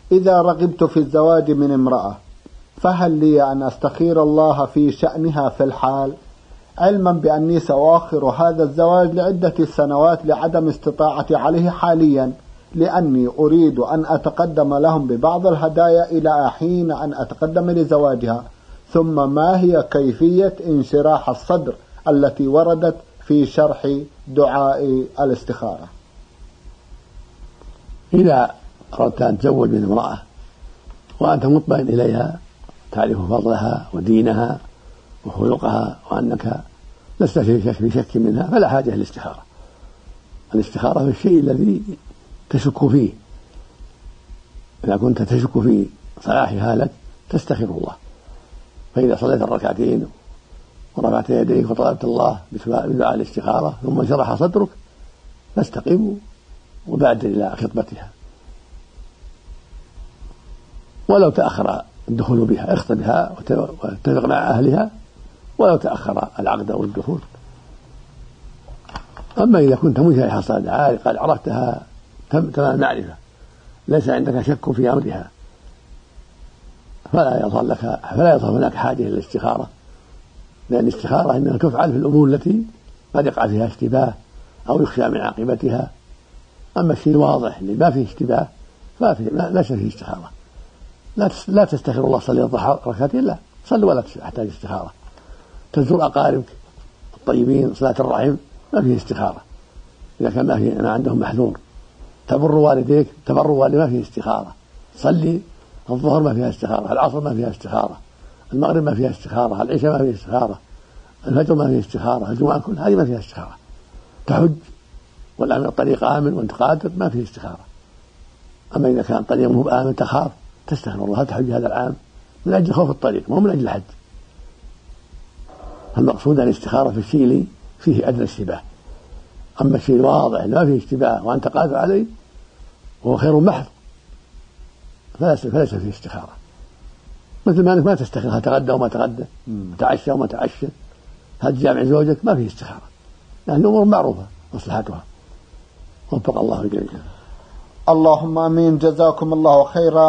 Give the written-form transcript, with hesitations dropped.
إذا رغبت في الزواج من امرأة فهل لي أن أستخير الله في شأنها في الحال، علما بأني سأؤخر هذا الزواج لعدة سنوات لعدم استطاعتي عليه حاليا، لأني أريد أن أتقدم لهم ببعض الهدايا إلى حين أن أتقدم لزواجها؟ ثم ما هي كيفية انشراح الصدر التي وردت في شرح دعاء الاستخارة؟ إذا أردت أن تزوج من امرأة وأنت مطمئن إليها، تعرف فضلها ودينها وخلقها، وأنك لست في شك منها، فلا حاجة للاستخارة. الاستخارة في الشيء الذي تشك فيه. إذا كنت تشك في صلاحها لك تستخير الله. فإذا صليت الركعتين ورفعت يديك وطلبت الله بدعاء الاستخارة ثم انشرح صدرك فاستقم وبادر إلى خطبتها، ولو تأخر الدخول بها اخطب بها واتفق مع أهلها ولو تأخر العقد أو الدخول. أما إذا كنت منشرح الصدر قد عرفتها تمام المعرفة، ليس عندك شك في أمرها، فلا يظهر هناك حاجة إلى الاستخارة، لأن الاستخارة إنها تفعل في الأمور التي قد يقع فيها اشتباه أو يخشى من عاقبتها. أما الشيء الواضح اللي ما فيه اشتباه ليس فيه استخارة. لا تستخير الله صلي الضحى ركعتين، لا صل ولا تحتاج استخارة. تزور أقاربك الطيبين، صلاة الرحم ما فيه استخارة إذا كان ما عندهم محذور. تبر والديك تبر والديك ما فيه استخارة. صلي الظهر ما فيها استخارة، العصر ما فيها استخارة، المغرب ما فيها استخارة، العشاء ما فيها استخارة، الفجر ما فيها استخارة، الجمعة كل هذه ما فيها استخارة. تحج والآمن الطريق آمن وأنت قادر ما فيه استخارة. أما إذا كان الطريق مو آمن تخاف تستغفر الله تحج هذا العام من أجل خوف الطريق مو من أجل الحج. المقصود أن الاستخارة في الشيء اللي فيه أدنى اشتباه. أما الشيء الواضح ما فيه اشتباه وأنت قادر عليه وهو خير محض فليس فيه استخارة. مثل ما أنك ما تستخير هل تغدى وما تغدى، تعشى وما تعشى، هل تجامع زوجك، ما فيه استخارة، لأن الأمور معروفة مصلحتها. وفق الله الجميع. اللهم آمين. جزاكم الله خيرا.